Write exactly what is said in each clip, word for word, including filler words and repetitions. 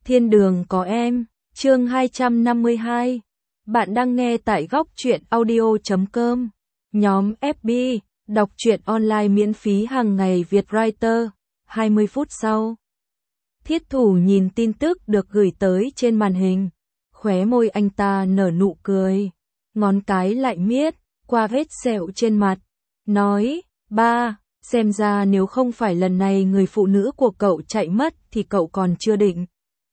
Thiên đường có em, chương hai trăm năm mươi hai. Bạn đang nghe tại góc truyện audio chấm com. Nhóm ép bê, đọc truyện online miễn phí hàng ngày Việt Writer. hai mươi phút sau, Thiết Thủ nhìn tin tức được gửi tới trên màn hình. Khóe môi anh ta nở nụ cười, ngón cái lại miết qua vết sẹo trên mặt. Nói, ba, xem ra nếu không phải lần này người phụ nữ của cậu chạy mất thì cậu còn chưa định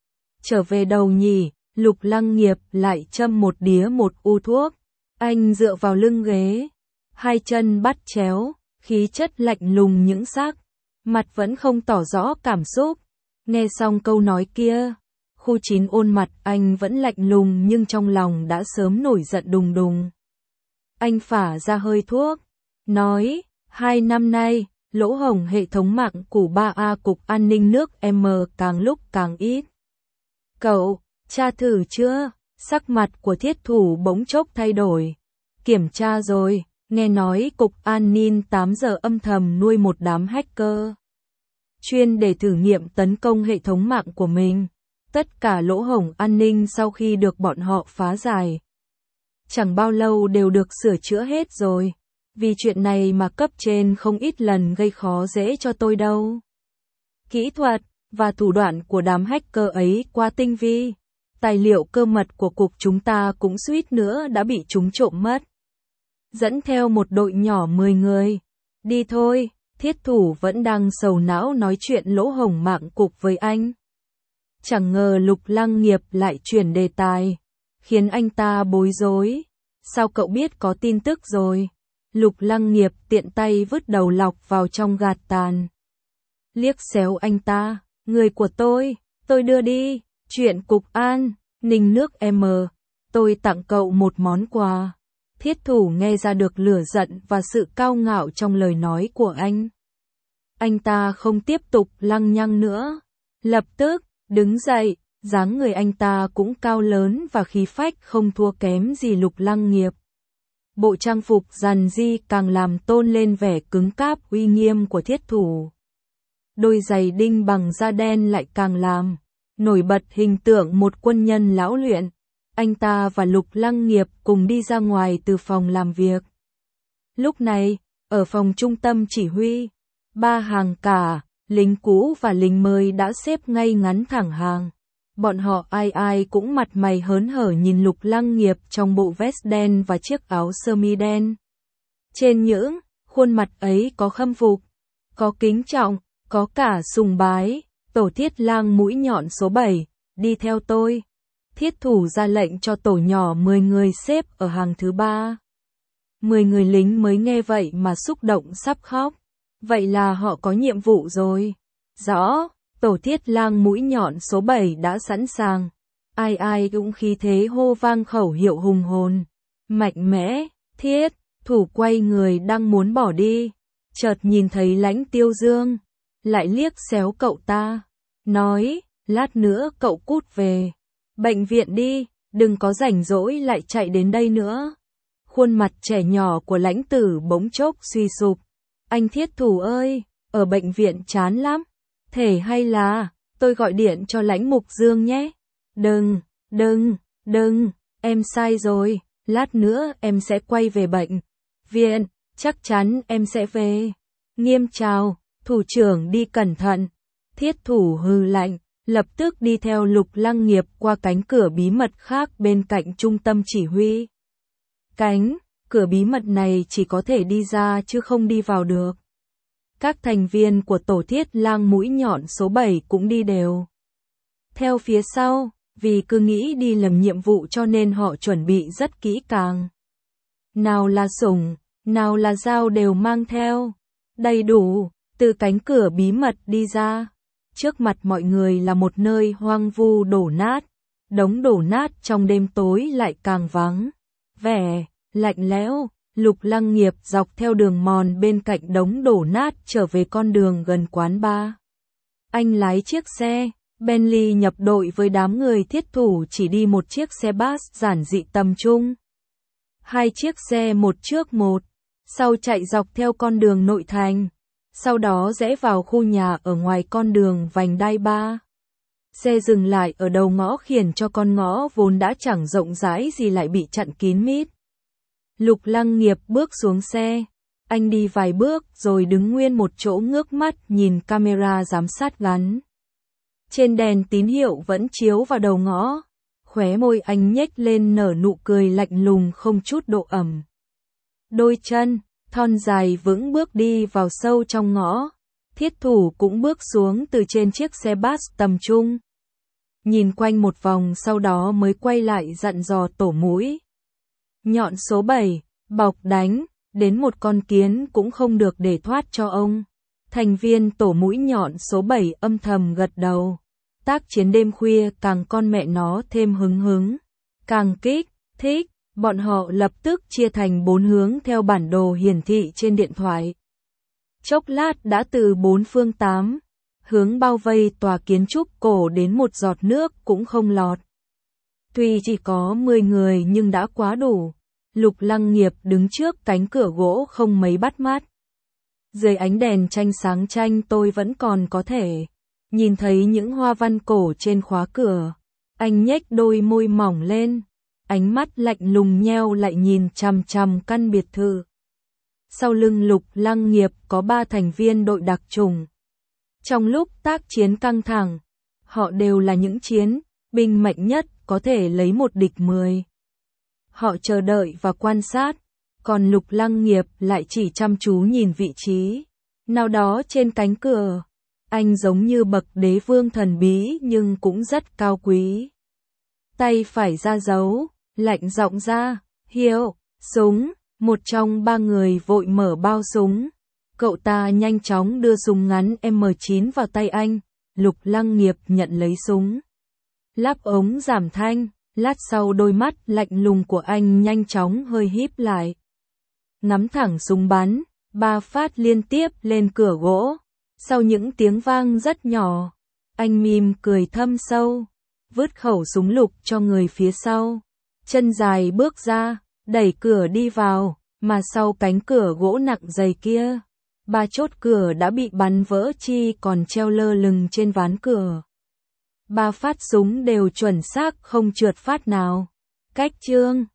trở về đâu nhỉ. Lục Lăng Nghiệp lại châm một đĩa một u thuốc. Anh dựa vào lưng ghế, hai chân bắt chéo, khí chất lạnh lùng những sắc, mặt vẫn không tỏ rõ cảm xúc. Nghe xong câu nói kia, Khu Chín ôn mặt anh vẫn lạnh lùng nhưng trong lòng đã sớm nổi giận đùng đùng. Anh phả ra hơi thuốc, nói, hai năm nay, lỗ hổng hệ thống mạng của ba A Cục An ninh nước M càng lúc càng ít. Cậu, tra thử chưa? Sắc mặt của Thiết Thủ bỗng chốc thay đổi. Kiểm tra rồi, nghe nói Cục An ninh tám giờ âm thầm nuôi một đám hacker, chuyên để thử nghiệm tấn công hệ thống mạng của mình. Tất cả lỗ hổng an ninh sau khi được bọn họ phá giải, chẳng bao lâu đều được sửa chữa hết rồi. Vì chuyện này mà cấp trên không ít lần gây khó dễ cho tôi đâu. Kỹ thuật và thủ đoạn của đám hacker ấy quá tinh vi. Tài liệu cơ mật của cục chúng ta cũng suýt nữa đã bị chúng trộm mất. Dẫn theo một đội nhỏ mười người. Đi thôi, Thiết Thủ vẫn đang sầu não nói chuyện lỗ hổng mạng cục với anh. Chẳng ngờ Lục Lăng Nghiệp lại chuyển đề tài, khiến anh ta bối rối. Sao cậu biết có tin tức rồi? Lục Lăng Nghiệp tiện tay vứt đầu lọc vào trong gạt tàn. Liếc xéo anh ta, người của tôi, tôi đưa đi, chuyện Cục An ninh nước M, tôi tặng cậu một món quà. Thiết Thủ nghe ra được lửa giận và sự cao ngạo trong lời nói của anh. Anh ta không tiếp tục lăng nhăng nữa, lập tức đứng dậy, dáng người anh ta cũng cao lớn và khí phách không thua kém gì Lục Lăng Nghiệp. Bộ trang phục rằn ri càng làm tôn lên vẻ cứng cáp uy nghiêm của Thiết Thủ. Đôi giày đinh bằng da đen lại càng làm nổi bật hình tượng một quân nhân lão luyện. Anh ta và Lục Lăng Nghiệp cùng đi ra ngoài từ phòng làm việc. Lúc này, ở phòng trung tâm chỉ huy, ba hàng cả, lính cũ và lính mới đã xếp ngay ngắn thẳng hàng. Bọn họ ai ai cũng mặt mày hớn hở nhìn Lục Lăng Nghiệp trong bộ vest đen và chiếc áo sơ mi đen. Trên những khuôn mặt ấy có khâm phục, có kính trọng, có cả sùng bái. Tổ Thiết Lang mũi nhọn số bảy, đi theo tôi. Thiết Thủ ra lệnh cho tổ nhỏ mười người xếp ở hàng thứ ba. mười người lính mới nghe vậy mà xúc động sắp khóc. Vậy là họ có nhiệm vụ rồi. Rõ, Tổ Thiết Lang mũi nhọn số bảy đã sẵn sàng. Ai ai cũng khí thế hô vang khẩu hiệu hùng hồn, mạnh mẽ. Thiết Thủ quay người đang muốn bỏ đi, chợt nhìn thấy Lãnh Tiêu Dương, lại liếc xéo cậu ta, nói, lát nữa cậu cút về bệnh viện đi, đừng có rảnh rỗi lại chạy đến đây nữa. Khuôn mặt trẻ nhỏ của Lãnh Tử bỗng chốc suy sụp. Anh Thiết Thủ ơi, ở bệnh viện chán lắm. Thể hay là tôi gọi điện cho Lãnh Mục Dương nhé. Đừng, đừng, đừng, em sai rồi, lát nữa em sẽ quay về bệnh viện, chắc chắn em sẽ về. Nghiêm chào, thủ trưởng đi cẩn thận. Thiết Thủ hừ lạnh, lập tức đi theo Lục Lăng Nghiệp qua cánh cửa bí mật khác bên cạnh trung tâm chỉ huy. Cánh cửa bí mật này chỉ có thể đi ra chứ không đi vào được. Các thành viên của tổ Thiết Lang mũi nhọn số bảy cũng đi đều theo phía sau, vì cứ nghĩ đi làm nhiệm vụ cho nên họ chuẩn bị rất kỹ càng. Nào là súng, nào là dao đều mang theo, đầy đủ. Từ cánh cửa bí mật đi ra, trước mặt mọi người là một nơi hoang vu đổ nát. Đống đổ nát trong đêm tối lại càng vắng vẻ, lạnh lẽo. Lục Lăng Nghiệp dọc theo đường mòn bên cạnh đống đổ nát trở về con đường gần quán bar. Anh lái chiếc xe Bentley nhập đội với đám người Thiết Thủ chỉ đi một chiếc xe bus giản dị tầm trung. Hai chiếc xe một trước một, sau chạy dọc theo con đường nội thành. Sau đó rẽ vào khu nhà ở ngoài con đường vành đai ba. Xe dừng lại ở đầu ngõ khiến cho con ngõ vốn đã chẳng rộng rãi gì lại bị chặn kín mít. Lục Lăng Nghiệp bước xuống xe. Anh đi vài bước rồi đứng nguyên một chỗ ngước mắt nhìn camera giám sát gắn. Trên đèn tín hiệu vẫn chiếu vào đầu ngõ. Khóe môi anh nhếch lên nở nụ cười lạnh lùng không chút độ ẩm. Đôi chân thon dài vững bước đi vào sâu trong ngõ. Thiết thủ cũng bước xuống từ trên chiếc xe bus tầm trung. Nhìn quanh một vòng sau đó mới quay lại dặn dò tổ mũi. Nhọn số bảy, bọc đánh, đến một con kiến cũng không được để thoát cho ông. Thành viên tổ mũi nhọn số bảy âm thầm gật đầu. Tác chiến đêm khuya càng con mẹ nó thêm hứng hứng. Càng kích, thích, bọn họ lập tức chia thành bốn hướng theo bản đồ hiển thị trên điện thoại. Chốc lát đã từ bốn phương tám hướng bao vây tòa kiến trúc cổ đến một giọt nước cũng không lọt. Tuy chỉ có mười người nhưng đã quá đủ. Lục Lăng Nghiệp đứng trước cánh cửa gỗ không mấy bắt mắt. Dưới ánh đèn tranh sáng chanh tôi vẫn còn có thể nhìn thấy những hoa văn cổ trên khóa cửa. Anh nhếch đôi môi mỏng lên, ánh mắt lạnh lùng nheo lại nhìn chằm chằm căn biệt thự. Sau lưng Lục Lăng Nghiệp có ba thành viên đội đặc chủng. Trong lúc tác chiến căng thẳng, họ đều là những chiến binh mạnh nhất có thể lấy một địch mười. Họ chờ đợi và quan sát, còn Lục Lăng Nghiệp lại chỉ chăm chú nhìn vị trí nào đó trên cánh cửa. Anh giống như bậc đế vương thần bí nhưng cũng rất cao quý. Tay phải ra dấu, lạnh giọng ra, hiệu, súng, một trong ba người vội mở bao súng. Cậu ta nhanh chóng đưa súng ngắn M chín vào tay anh, Lục Lăng Nghiệp nhận lấy súng. Lắp ống giảm thanh, lát sau đôi mắt lạnh lùng của anh nhanh chóng hơi híp lại. Ngắm thẳng súng bắn, ba phát liên tiếp lên cửa gỗ. Sau những tiếng vang rất nhỏ, anh mỉm cười thâm sâu, vứt khẩu súng lục cho người phía sau. Chân dài bước ra, đẩy cửa đi vào, mà sau cánh cửa gỗ nặng dày kia, ba chốt cửa đã bị bắn vỡ chi còn treo lơ lửng trên ván cửa. Ba phát súng đều chuẩn xác không trượt phát nào. Cách chương